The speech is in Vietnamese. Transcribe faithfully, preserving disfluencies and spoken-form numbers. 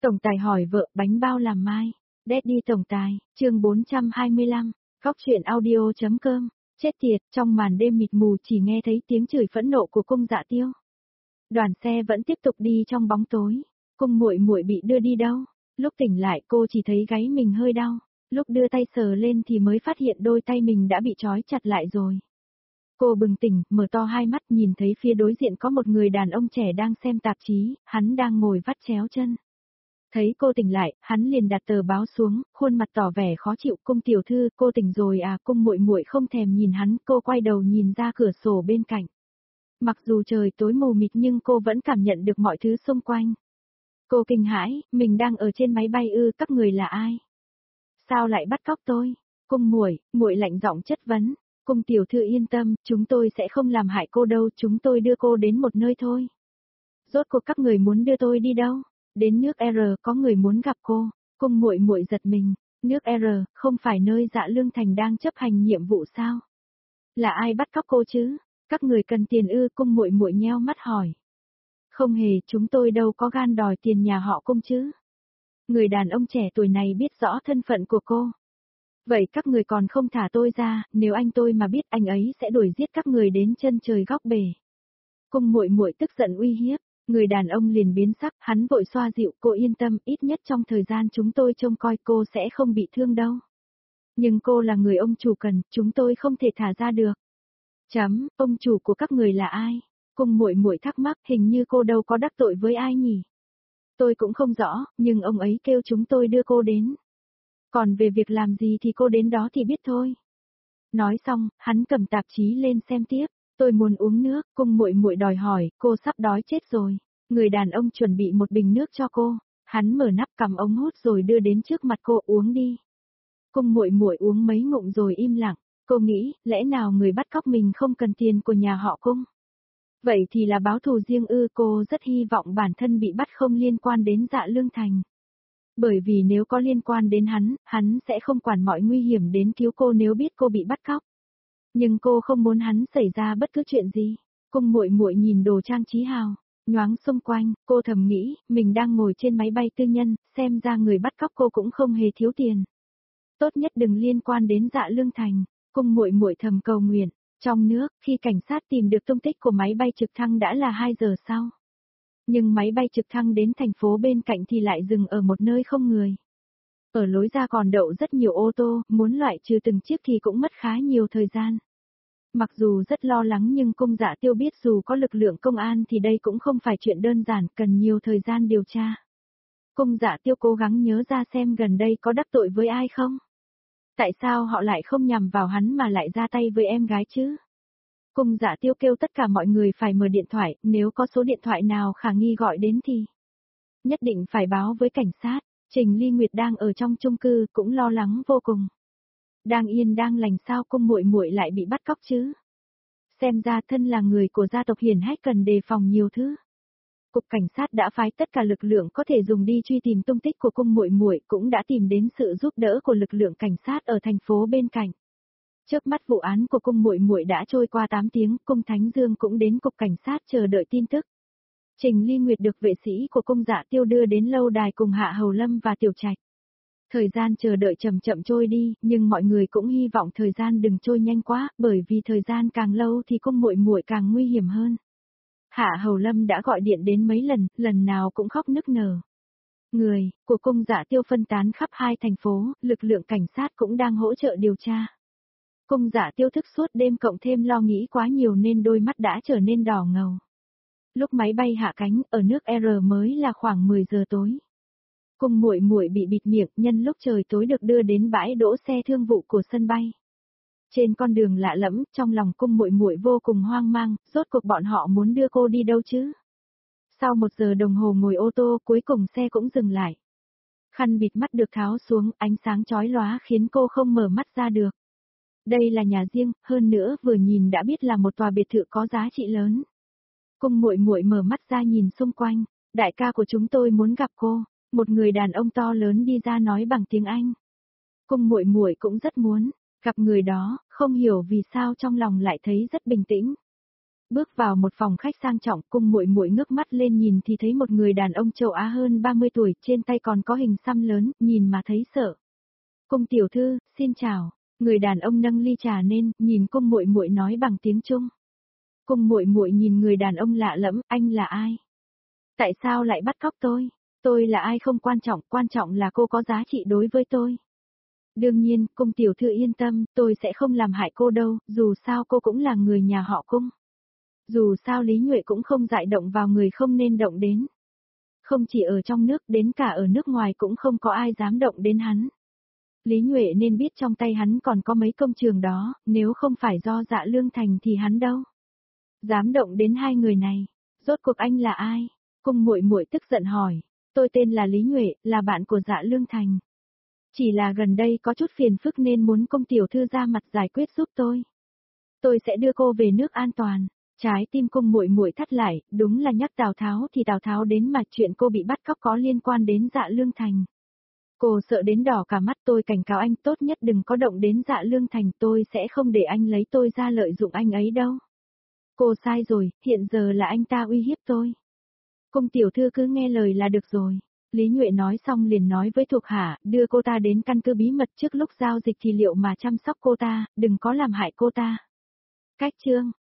Tổng tài hỏi vợ bánh bao làm mai. Daddy tổng tài, chương bốn trăm hai mươi lăm, Cóc truyện audio.com. Chết tiệt, trong màn đêm mịt mù chỉ nghe thấy tiếng chửi phẫn nộ của cung Dạ Tiêu. Đoàn xe vẫn tiếp tục đi trong bóng tối. Cung muội muội bị đưa đi đâu? Lúc tỉnh lại cô chỉ thấy gáy mình hơi đau. Lúc đưa tay sờ lên thì mới phát hiện đôi tay mình đã bị trói chặt lại rồi. Cô bừng tỉnh, mở to hai mắt nhìn thấy phía đối diện có một người đàn ông trẻ đang xem tạp chí, hắn đang ngồi vắt chéo chân. Thấy cô tỉnh lại, hắn liền đặt tờ báo xuống, khuôn mặt tỏ vẻ khó chịu. Cung tiểu thư, cô tỉnh rồi à? Cung muội muội không thèm nhìn hắn, cô quay đầu nhìn ra cửa sổ bên cạnh. Mặc dù trời tối mù mịt nhưng cô vẫn cảm nhận được mọi thứ xung quanh. Cô kinh hãi, mình đang ở trên máy bay ư? Các người là ai? Sao lại bắt cóc tôi? Cung muội, muội lạnh giọng chất vấn. Cung tiểu thư yên tâm, chúng tôi sẽ không làm hại cô đâu, chúng tôi đưa cô đến một nơi thôi. Rốt cuộc các người muốn đưa tôi đi đâu? Đến nước R, có người muốn gặp cô. Cung muội muội giật mình, nước R, không phải nơi Dạ Lương Thành đang chấp hành nhiệm vụ sao? Là ai bắt cóc cô chứ? Các người cần tiền ư? Cung muội muội nheo mắt hỏi. Không hề, chúng tôi đâu có gan đòi tiền nhà họ Cung chứ. Người đàn ông trẻ tuổi này biết rõ thân phận của cô. Vậy các người còn không thả tôi ra, nếu anh tôi mà biết anh ấy sẽ đuổi giết các người đến chân trời góc bể. Cung muội muội tức giận uy hiếp, người đàn ông liền biến sắc, hắn vội xoa dịu, cô yên tâm, ít nhất trong thời gian chúng tôi trông coi cô sẽ không bị thương đâu. Nhưng cô là người ông chủ cần, chúng tôi không thể thả ra được. Chấm, ông chủ của các người là ai? Cung muội muội thắc mắc, hình như cô đâu có đắc tội với ai nhỉ? Tôi cũng không rõ, nhưng ông ấy kêu chúng tôi đưa cô đến. Còn về việc làm gì thì cô đến đó thì biết thôi. Nói xong, hắn cầm tạp chí lên xem tiếp. Tôi muốn uống nước, cung muội muội đòi hỏi, cô sắp đói chết rồi. Người đàn ông chuẩn bị một bình nước cho cô. Hắn mở nắp cầm ống hút rồi đưa đến trước mặt cô, uống đi. Cung muội muội uống mấy ngụm rồi im lặng. Cô nghĩ, lẽ nào người bắt cóc mình không cần tiền của nhà họ Cung? Vậy thì là báo thù riêng ư? Cô rất hy vọng bản thân bị bắt không liên quan đến Dạ Lương Thành. Bởi vì nếu có liên quan đến hắn, hắn sẽ không quản mọi nguy hiểm đến cứu cô nếu biết cô bị bắt cóc. Nhưng cô không muốn hắn xảy ra bất cứ chuyện gì. Cung muội muội nhìn đồ trang trí hào nhoáng xung quanh, cô thầm nghĩ, mình đang ngồi trên máy bay tư nhân, xem ra người bắt cóc cô cũng không hề thiếu tiền. Tốt nhất đừng liên quan đến Dạ Lương Thành. Cung muội muội thầm cầu nguyện. Trong nước, khi cảnh sát tìm được tung tích của máy bay trực thăng đã là hai giờ sau. Nhưng máy bay trực thăng đến thành phố bên cạnh thì lại dừng ở một nơi không người. Ở lối ra còn đậu rất nhiều ô tô, muốn loại trừ từng chiếc thì cũng mất khá nhiều thời gian. Mặc dù rất lo lắng nhưng Cung Dạ Tiêu biết dù có lực lượng công an thì đây cũng không phải chuyện đơn giản, cần nhiều thời gian điều tra. Cung Dạ Tiêu cố gắng nhớ ra xem gần đây có đắc tội với ai không? Tại sao họ lại không nhằm vào hắn mà lại ra tay với em gái chứ? Cung Dạ Tiêu kêu tất cả mọi người phải mở điện thoại, nếu có số điện thoại nào khả nghi gọi đến thì nhất định phải báo với cảnh sát. Trình Ly Nguyệt đang ở trong chung cư cũng lo lắng vô cùng. Đang yên đang lành sao cung muội muội lại bị bắt cóc chứ? Xem ra thân là người của gia tộc hiển hách cần đề phòng nhiều thứ. Cục cảnh sát đã phái tất cả lực lượng có thể dùng đi truy tìm tung tích của cung muội muội, cũng đã tìm đến sự giúp đỡ của lực lượng cảnh sát ở thành phố bên cạnh. Trước mắt vụ án của cung muội muội đã trôi qua tám tiếng, cung Thánh Dương cũng đến cục cảnh sát chờ đợi tin tức. Trình Ly Nguyệt được vệ sĩ của cung Dạ Tiêu đưa đến lâu đài cùng Hạ Hầu Lâm và Tiểu Trạch. Thời gian chờ đợi chậm chậm trôi đi, nhưng mọi người cũng hy vọng thời gian đừng trôi nhanh quá, bởi vì thời gian càng lâu thì cung muội muội càng nguy hiểm hơn. Hạ Hầu Lâm đã gọi điện đến mấy lần, lần nào cũng khóc nức nở. Người của cung Dạ Tiêu phân tán khắp hai thành phố, lực lượng cảnh sát cũng đang hỗ trợ điều tra. Cung Dạ Tiêu thức suốt đêm cộng thêm lo nghĩ quá nhiều nên đôi mắt đã trở nên đỏ ngầu. Lúc máy bay hạ cánh, ở nước R mới là khoảng mười giờ tối. Cung muội muội bị bịt miệng, nhân lúc trời tối được đưa đến bãi đỗ xe thương vụ của sân bay. Trên con đường lạ lẫm, trong lòng cung muội muội vô cùng hoang mang, rốt cuộc bọn họ muốn đưa cô đi đâu chứ? Sau một giờ đồng hồ ngồi ô tô, cuối cùng xe cũng dừng lại. Khăn bịt mắt được tháo xuống, ánh sáng chói lóa khiến cô không mở mắt ra được. Đây là nhà riêng, hơn nữa vừa nhìn đã biết là một tòa biệt thự có giá trị lớn. Cung muội muội mở mắt ra nhìn xung quanh, đại ca của chúng tôi muốn gặp cô, một người đàn ông to lớn đi ra nói bằng tiếng Anh. Cung muội muội cũng rất muốn gặp người đó, không hiểu vì sao trong lòng lại thấy rất bình tĩnh. Bước vào một phòng khách sang trọng, Cung Muội Muội ngước mắt lên nhìn thì thấy một người đàn ông châu Á hơn ba mươi tuổi, trên tay còn có hình xăm lớn, nhìn mà thấy sợ. Cung tiểu thư, xin chào. Người đàn ông nâng ly trà lên, nhìn Cung Muội Muội nói bằng tiếng Trung. Cung Muội Muội nhìn người đàn ông lạ lẫm, anh là ai? Tại sao lại bắt cóc tôi? Tôi là ai không quan trọng, quan trọng là cô có giá trị đối với tôi. Đương nhiên, Cung tiểu thư yên tâm, tôi sẽ không làm hại cô đâu, dù sao cô cũng là người nhà họ Cung. Dù sao Lý Nhuệ cũng không dại động vào người không nên động đến. Không chỉ ở trong nước, đến cả ở nước ngoài cũng không có ai dám động đến hắn. Lý Nhuệ nên biết trong tay hắn còn có mấy công trường đó, nếu không phải do Dạ Lương Thành thì hắn đâu. Dám động đến hai người này, rốt cuộc anh là ai? Cung Muội Muội tức giận hỏi, tôi tên là Lý Nhuệ, là bạn của Dạ Lương Thành. Chỉ là gần đây có chút phiền phức nên muốn Cung tiểu thư ra mặt giải quyết giúp tôi. Tôi sẽ đưa cô về nước an toàn. Trái tim Cung Muội Muội thắt lại, đúng là nhắc Tào Tháo thì Tào Tháo đến mà chuyện cô bị bắt cóc có liên quan đến Dạ Lương Thành. Cô sợ đến đỏ cả mắt, tôi cảnh cáo anh tốt nhất đừng có động đến Dạ Lương Thành, tôi sẽ không để anh lấy tôi ra lợi dụng anh ấy đâu. Cô sai rồi, hiện giờ là anh ta uy hiếp tôi. Cung tiểu thư cứ nghe lời là được rồi. Lý Nhuệ nói xong liền nói với thuộc hạ, đưa cô ta đến căn cứ bí mật, trước lúc giao dịch thì liệu mà chăm sóc cô ta, đừng có làm hại cô ta. Cách chương